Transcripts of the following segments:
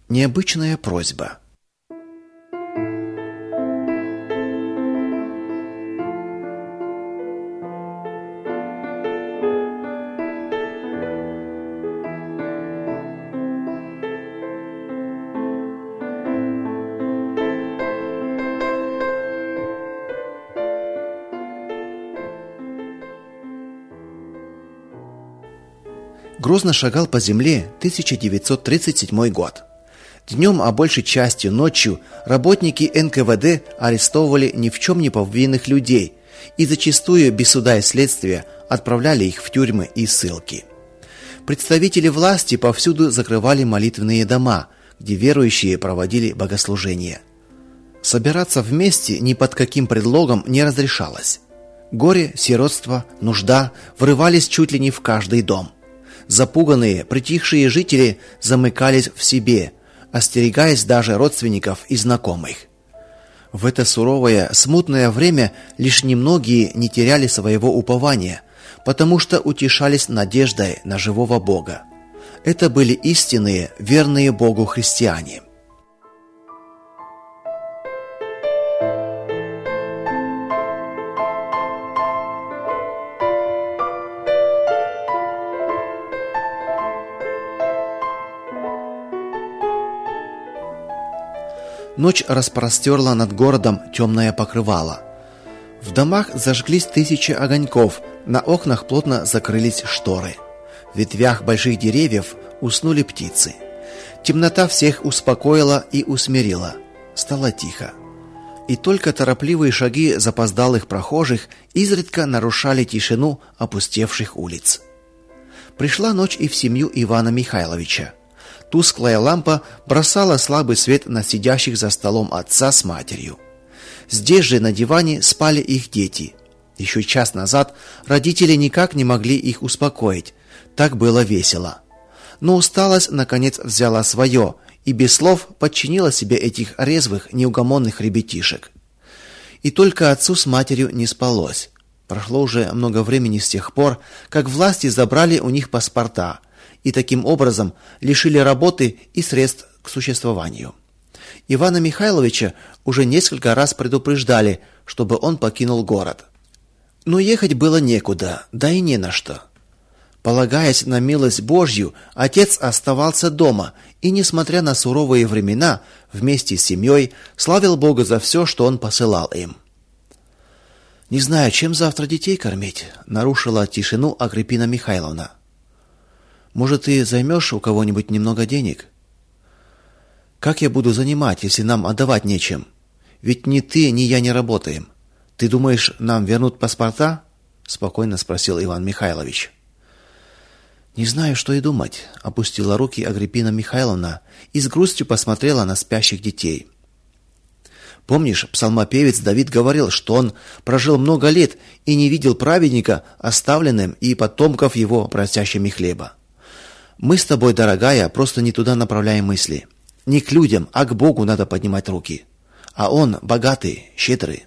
Необычная просьба. Грозно шагал по земле 1937 год. Днем, а большей частью ночью, работники НКВД арестовывали ни в чем не повинных людей и зачастую без суда и следствия отправляли их в тюрьмы и ссылки. Представители власти повсюду закрывали молитвенные дома, где верующие проводили богослужения. Собираться вместе ни под каким предлогом не разрешалось. Горе, сиротство, нужда врывались чуть ли не в каждый дом. Запуганные, притихшие жители замыкались в себе, остерегаясь даже родственников и знакомых. В это суровое, смутное время лишь немногие не теряли своего упования, потому что утешались надеждой на живого Бога. Это были истинные, верные Богу христиане. Ночь распростерла над городом темное покрывало. В домах зажглись тысячи огоньков, на окнах плотно закрылись шторы. В ветвях больших деревьев уснули птицы. Темнота всех успокоила и усмирила. Стало тихо. И только торопливые шаги запоздалых прохожих изредка нарушали тишину опустевших улиц. Пришла ночь и в семью Ивана Михайловича. Тусклая лампа бросала слабый свет на сидящих за столом отца с матерью. Здесь же на диване спали их дети. Еще час назад родители никак не могли их успокоить. Так было весело. Но усталость наконец взяла свое и без слов подчинила себе этих резвых, неугомонных ребятишек. И только отцу с матерью не спалось. Прошло уже много времени с тех пор, как власти забрали у них паспорта и таким образом лишили работы и средств к существованию. Ивана Михайловича уже несколько раз предупреждали, чтобы он покинул город. Но ехать было некуда, да и не на что. Полагаясь на милость Божью, отец оставался дома и, несмотря на суровые времена, вместе с семьей славил Бога за все, что он посылал им. «Не знаю, чем завтра детей кормить», — нарушила тишину Агриппина Михайловна. «Может, ты займешь у кого-нибудь немного денег?» «Как я буду занимать, если нам отдавать нечем? Ведь ни ты, ни я не работаем. Ты думаешь, нам вернут паспорта?» — спокойно спросил Иван Михайлович. «Не знаю, что и думать», — опустила руки Агриппина Михайловна и с грустью посмотрела на спящих детей. «Помнишь, псалмопевец Давид говорил, что он прожил много лет и не видел праведника оставленным и потомков его просящими хлеба? Мы с тобой, дорогая, просто не туда направляем мысли. Не к людям, а к Богу надо поднимать руки. А Он богатый, щедрый».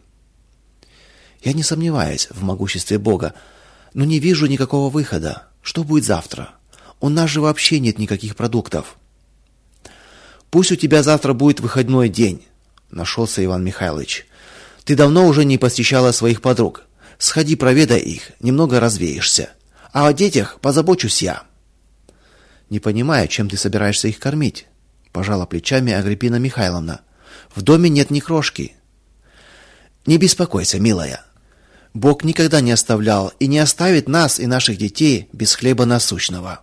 «Я не сомневаюсь в могуществе Бога, но не вижу никакого выхода. Что будет завтра? У нас же вообще нет никаких продуктов». «Пусть у тебя завтра будет выходной день», — нашелся Иван Михайлович. «Ты давно уже не посещала своих подруг. Сходи, проведай их, немного развеешься. А о детях позабочусь я». «Не понимаю, чем ты собираешься их кормить», — пожала плечами Агриппина Михайловна. «В доме нет ни крошки». «Не беспокойся, милая. Бог никогда не оставлял и не оставит нас и наших детей без хлеба насущного».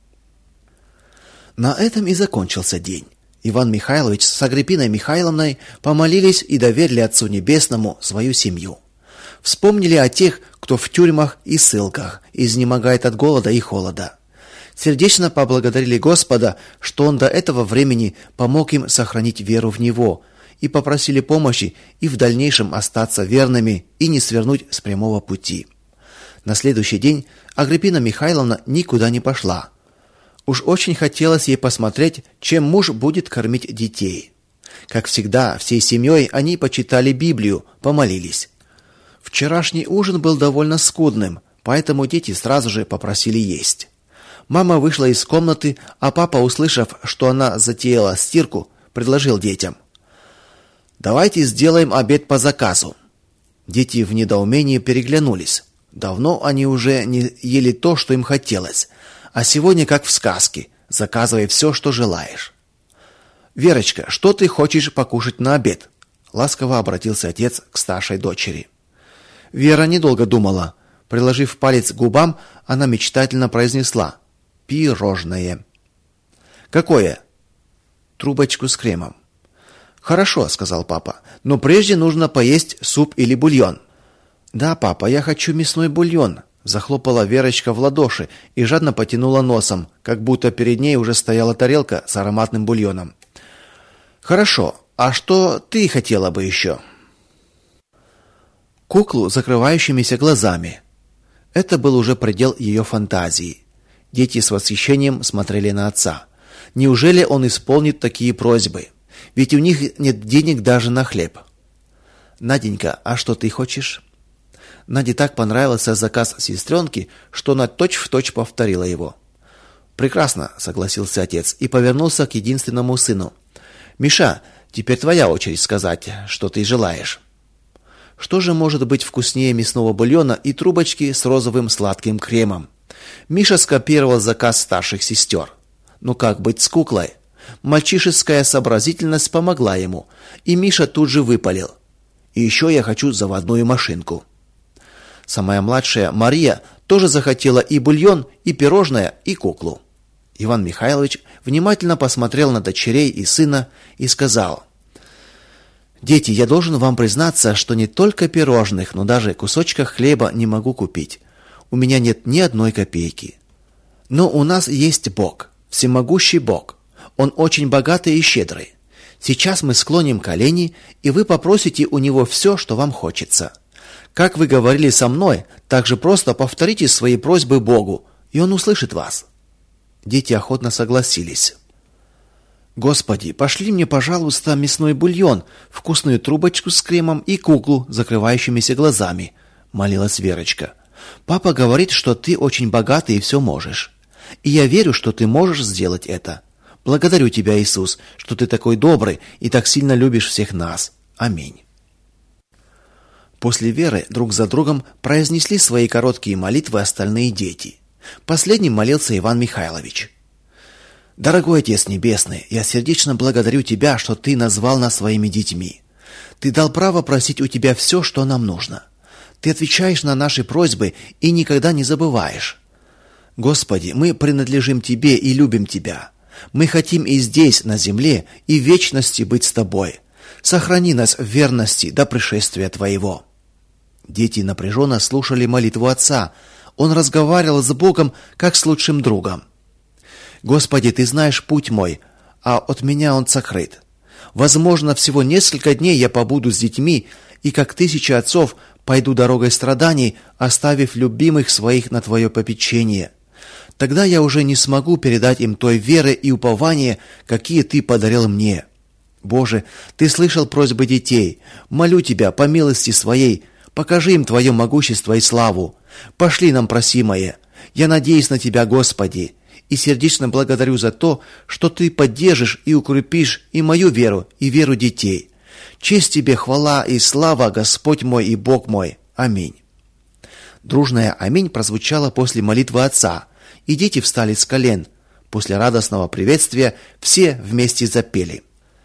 На этом и закончился день. Иван Михайлович с Агриппиной Михайловной помолились и доверили Отцу Небесному свою семью. Вспомнили о тех, кто в тюрьмах и ссылках изнемогает от голода и холода. Сердечно поблагодарили Господа, что Он до этого времени помог им сохранить веру в Него, и попросили помощи и в дальнейшем остаться верными и не свернуть с прямого пути. На следующий день Агриппина Михайловна никуда не пошла. Уж очень хотелось ей посмотреть, чем муж будет кормить детей. Как всегда, всей семьей они почитали Библию, помолились. Вчерашний ужин был довольно скудным, поэтому дети сразу же попросили есть. Мама вышла из комнаты, а папа, услышав, что она затеяла стирку, предложил детям: «Давайте сделаем обед по заказу». Дети в недоумении переглянулись. Давно они уже не ели то, что им хотелось, а сегодня, как в сказке, заказывай все, что желаешь. «Верочка, что ты хочешь покушать на обед?» Ласково обратился отец к старшей дочери. Вера недолго думала. Приложив палец к губам, она мечтательно произнесла: «Пирожное». «Какое?» «Трубочку с кремом». «Хорошо», — сказал папа, — «но прежде нужно поесть суп или бульон». «Да, папа, я хочу мясной бульон», — захлопала Верочка в ладоши и жадно потянула носом, как будто перед ней уже стояла тарелка с ароматным бульоном. «Хорошо, а что ты хотела бы еще?» Куклу с закрывающимися глазами. Это был уже предел ее фантазии. Дети с восхищением смотрели на отца. Неужели он исполнит такие просьбы? Ведь у них нет денег даже на хлеб. «Наденька, а что ты хочешь?» Наде так понравился заказ сестренки, что она точь-в-точь повторила его. «Прекрасно», — согласился отец и повернулся к единственному сыну. «Миша, теперь твоя очередь сказать, что ты желаешь». Что же может быть вкуснее мясного бульона и трубочки с розовым сладким кремом? Миша скопировал заказ старших сестер. Ну как быть с куклой? Мальчишеская сообразительность помогла ему, и Миша тут же выпалил: «И еще я хочу заводную машинку». Самая младшая, Мария, тоже захотела и бульон, и пирожное, и куклу. Иван Михайлович внимательно посмотрел на дочерей и сына и сказал: «Дети, я должен вам признаться, что не только пирожных, но даже кусочка хлеба не могу купить. У меня нет ни одной копейки. Но у нас есть Бог, всемогущий Бог. Он очень богатый и щедрый. Сейчас мы склоним колени, и вы попросите у него все, что вам хочется. Как вы говорили со мной, так же просто повторите свои просьбы Богу, и он услышит вас». Дети охотно согласились. «Господи, пошли мне, пожалуйста, мясной бульон, вкусную трубочку с кремом и куклу с закрывающимися глазами», — молилась Верочка. «Папа говорит, что ты очень богатый и все можешь. И я верю, что ты можешь сделать это. Благодарю тебя, Иисус, что ты такой добрый и так сильно любишь всех нас. Аминь». После Веры друг за другом произнесли свои короткие молитвы остальные дети. Последним молился Иван Михайлович. «Дорогой Отец Небесный, я сердечно благодарю Тебя, что Ты назвал нас своими детьми. Ты дал право просить у Тебя все, что нам нужно. Ты отвечаешь на наши просьбы и никогда не забываешь. Господи, мы принадлежим Тебе и любим Тебя. Мы хотим и здесь, на земле, и в вечности быть с Тобой. Сохрани нас в верности до пришествия Твоего». Дети напряженно слушали молитву отца. Он разговаривал с Богом, как с лучшим другом. «Господи, Ты знаешь путь мой, а от меня он сокрыт. Возможно, всего несколько дней я побуду с детьми, и как тысячи отцов пойду дорогой страданий, оставив любимых своих на Твое попечение. Тогда я уже не смогу передать им той веры и упования, какие Ты подарил мне. Боже, Ты слышал просьбы детей. Молю Тебя, по милости Своей, покажи им Твое могущество и славу. Пошли нам просимое. Я надеюсь на Тебя, Господи, и сердечно благодарю за то, что Ты поддержишь и укрепишь и мою веру, и веру детей. Честь Тебе, хвала и слава, Господь мой и Бог мой. Аминь». Дружное «Аминь» прозвучало после молитвы отца, и дети встали с колен. После радостного приветствия все вместе запели.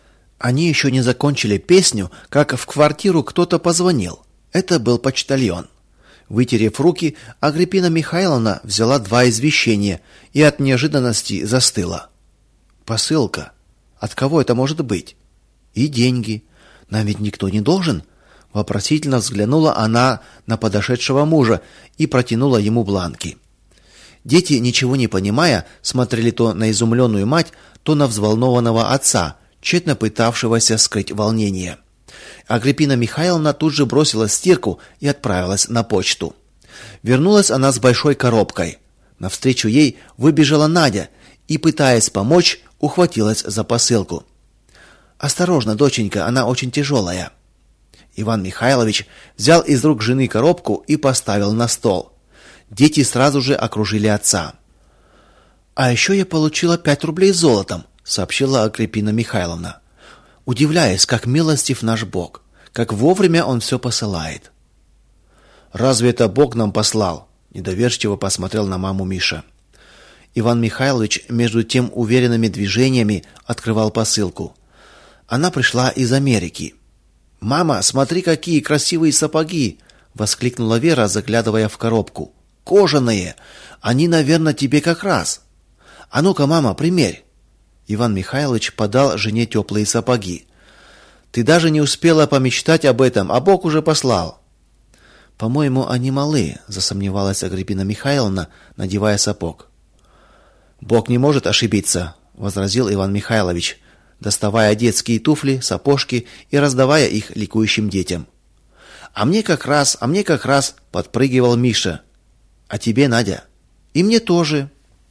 Они еще не закончили песню, как в квартиру кто-то позвонил. Это был почтальон. Вытерев руки, Агриппина Михайловна взяла 2 извещения и от неожиданности застыла. «Посылка? От кого это может быть? И деньги. Нам ведь никто не должен?» Вопросительно взглянула она на подошедшего мужа и протянула ему бланки. Дети, ничего не понимая, смотрели то на изумленную мать, то на взволнованного отца, тщетно пытавшегося скрыть волнение. Агриппина Михайловна тут же бросила стирку и отправилась на почту. Вернулась она с большой коробкой. Навстречу ей выбежала Надя и, пытаясь помочь, ухватилась за посылку. «Осторожно, доченька, она очень тяжелая». Иван Михайлович взял из рук жены коробку и поставил на стол. Дети сразу же окружили отца. «А еще я получила 5 рублей золотом», — сообщила Агриппина Михайловна, удивляясь, как милостив наш Бог, как вовремя Он все посылает. «Разве это Бог нам послал?» — недоверчиво посмотрел на маму Миша. Иван Михайлович между тем уверенными движениями открывал посылку. Она пришла из Америки. «Мама, смотри, какие красивые сапоги!» — воскликнула Вера, заглядывая в коробку. «Кожаные! Они, наверное, тебе как раз. А ну-ка, мама, примерь!» Иван Михайлович подал жене теплые сапоги. «Ты даже не успела помечтать об этом, а Бог уже послал». «По-моему, они малы», — засомневалась Агриппина Михайловна, надевая сапог. «Бог не может ошибиться», — возразил Иван Михайлович, доставая детские туфли, сапожки и раздавая их ликующим детям. «А мне как раз», — подпрыгивал Миша. «А тебе, Надя?» «И мне тоже».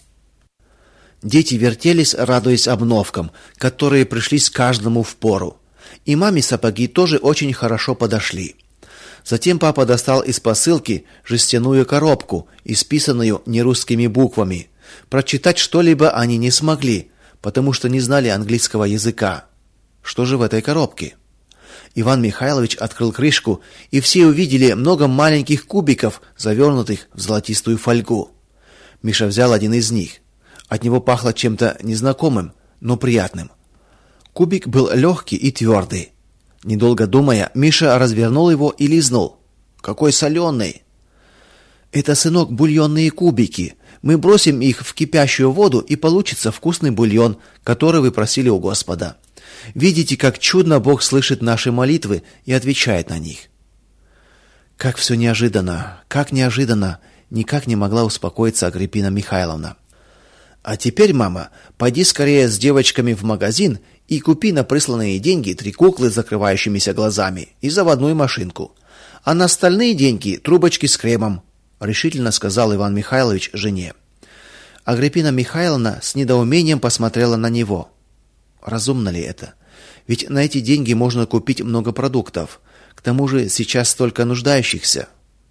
Дети вертелись, радуясь обновкам, которые пришлись каждому впору. И маме сапоги тоже очень хорошо подошли. Затем папа достал из посылки жестяную коробку, исписанную нерусскими буквами. Прочитать что-либо они не смогли, потому что не знали английского языка. Что же в этой коробке? Иван Михайлович открыл крышку, и все увидели много маленьких кубиков, завернутых в золотистую фольгу. Миша взял один из них. От него пахло чем-то незнакомым, но приятным. Кубик был легкий и твердый. Недолго думая, Миша развернул его и лизнул. «Какой соленый!» «Это, сынок, бульонные кубики. Мы бросим их в кипящую воду, и получится вкусный бульон, который вы просили у Господа. Видите, как чудно Бог слышит наши молитвы и отвечает на них». Как все неожиданно, как неожиданно, никак не могла успокоиться Агриппина Михайловна. «А теперь, мама, пойди скорее с девочками в магазин и купи на присланные деньги 3 куклы с закрывающимися глазами и заводную машинку. А на остальные деньги трубочки с кремом», — решительно сказал Иван Михайлович жене. Агриппина Михайловна с недоумением посмотрела на него. Разумно ли это? Ведь на эти деньги можно купить много продуктов. К тому же сейчас столько нуждающихся.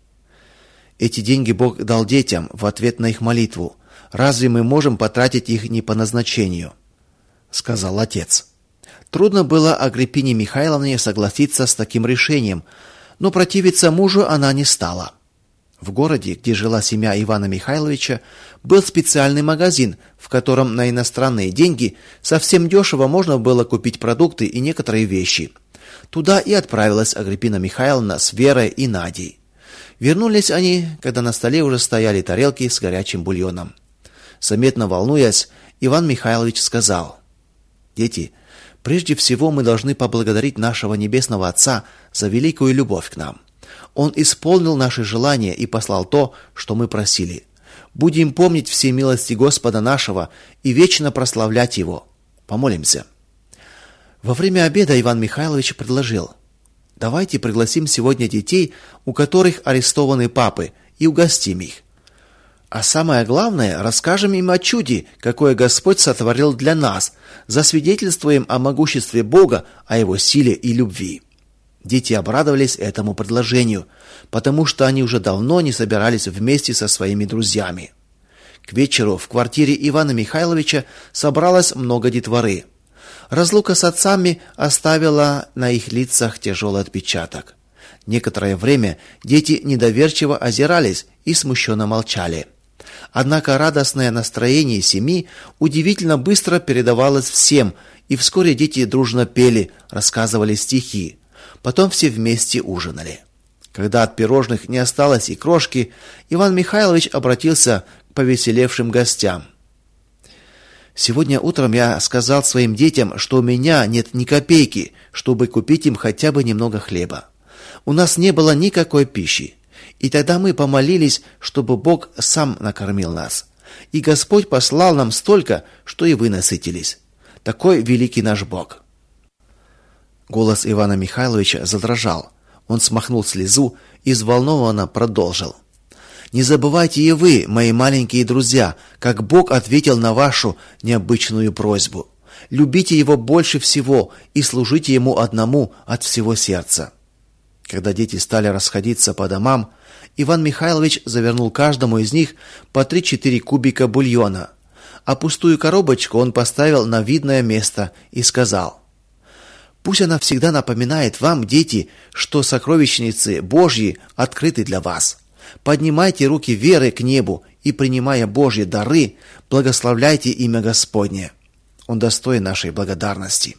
Эти деньги Бог дал детям в ответ на их молитву. Разве мы можем потратить их не по назначению? Сказал отец. Трудно было Агриппине Михайловне согласиться с таким решением, но противиться мужу она не стала. В городе, где жила семья Ивана Михайловича, был специальный магазин, в котором на иностранные деньги совсем дешево можно было купить продукты и некоторые вещи. Туда и отправилась Агриппина Михайловна с Верой и Надей. Вернулись они, когда на столе уже стояли тарелки с горячим бульоном. Заметно волнуясь, Иван Михайлович сказал: «Дети, прежде всего мы должны поблагодарить нашего Небесного Отца за великую любовь к нам. Он исполнил наши желания и послал то, что мы просили. Будем помнить все милости Господа нашего и вечно прославлять Его. Помолимся». Во время обеда Иван Михайлович предложил: «Давайте пригласим сегодня детей, у которых арестованы папы, и угостим их. А самое главное, расскажем им о чуде, какое Господь сотворил для нас, засвидетельствуем о могуществе Бога, о Его силе и любви». Дети обрадовались этому предложению, потому что они уже давно не собирались вместе со своими друзьями. К вечеру в квартире Ивана Михайловича собралось много детворы. Разлука с отцами оставила на их лицах тяжелый отпечаток. Некоторое время дети недоверчиво озирались и смущенно молчали. Однако радостное настроение семьи удивительно быстро передавалось всем, и вскоре дети дружно пели, рассказывали стихи. Потом все вместе ужинали. Когда от пирожных не осталось и крошки, Иван Михайлович обратился к повеселевшим гостям. «Сегодня утром я сказал своим детям, что у меня нет ни копейки, чтобы купить им хотя бы немного хлеба. У нас не было никакой пищи. И тогда мы помолились, чтобы Бог сам накормил нас. И Господь послал нам столько, что и вы насытились. Такой великий наш Бог». Голос Ивана Михайловича задрожал. Он смахнул слезу и взволнованно продолжил: «Не забывайте и вы, мои маленькие друзья, как Бог ответил на вашу необычную просьбу. Любите Его больше всего и служите Ему одному от всего сердца». Когда дети стали расходиться по домам, Иван Михайлович завернул каждому из них по 3-4 кубика бульона. а пустую коробочку он поставил на видное место и сказал: «Пусть она всегда напоминает вам, дети, что сокровищницы Божьи открыты для вас. Поднимайте руки веры к небу и, принимая Божьи дары, благословляйте имя Господне. Он достоин нашей благодарности».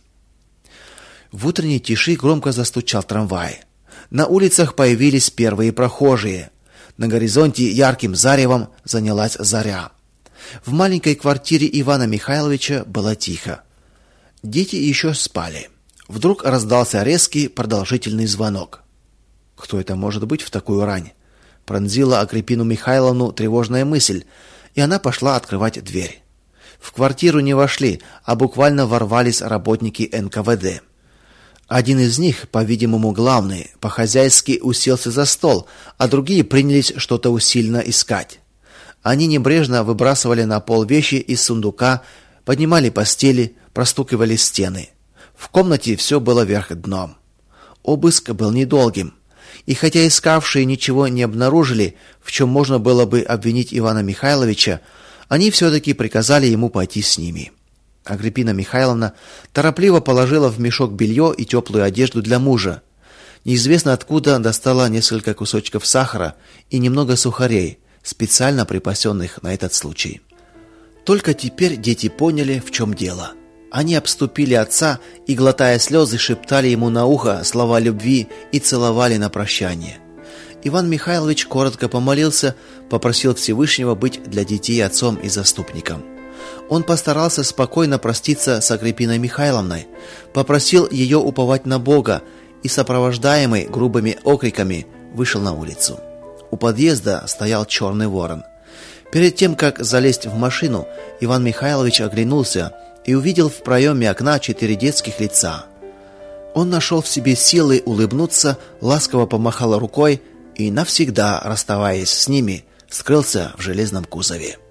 В утренней тиши громко застучал трамвай. На улицах появились первые прохожие. На горизонте ярким заревом занялась заря. В маленькой квартире Ивана Михайловича было тихо. Дети еще спали. Вдруг раздался резкий продолжительный звонок. Кто это может быть в такую рань? Пронзила Агриппину Михайловну тревожная мысль, и она пошла открывать дверь. В квартиру не вошли, а буквально ворвались работники НКВД. Один из них, по-видимому, главный, по-хозяйски уселся за стол, а другие принялись что-то усиленно искать. Они небрежно выбрасывали на пол вещи из сундука, поднимали постели, простукивали стены. В комнате все было вверх дном. Обыск был недолгим, и хотя искавшие ничего не обнаружили, в чем можно было бы обвинить Ивана Михайловича, они все-таки приказали ему пойти с ними. Агриппина Михайловна торопливо положила в мешок белье и теплую одежду для мужа. Неизвестно откуда достала несколько кусочков сахара и немного сухарей, специально припасенных на этот случай. Только теперь дети поняли, в чем дело. Они обступили отца и, глотая слезы, шептали ему на ухо слова любви и целовали на прощание. Иван Михайлович коротко помолился, попросил Всевышнего быть для детей отцом и заступником. Он постарался спокойно проститься с Агриппиной Михайловной, попросил ее уповать на Бога и, сопровождаемый грубыми окриками, вышел на улицу. У подъезда стоял черный ворон. Перед тем, как залезть в машину, Иван Михайлович оглянулся и увидел в проеме окна 4 детских лица. Он нашел в себе силы улыбнуться, ласково помахал рукой и, навсегда расставаясь с ними, скрылся в железном кузове.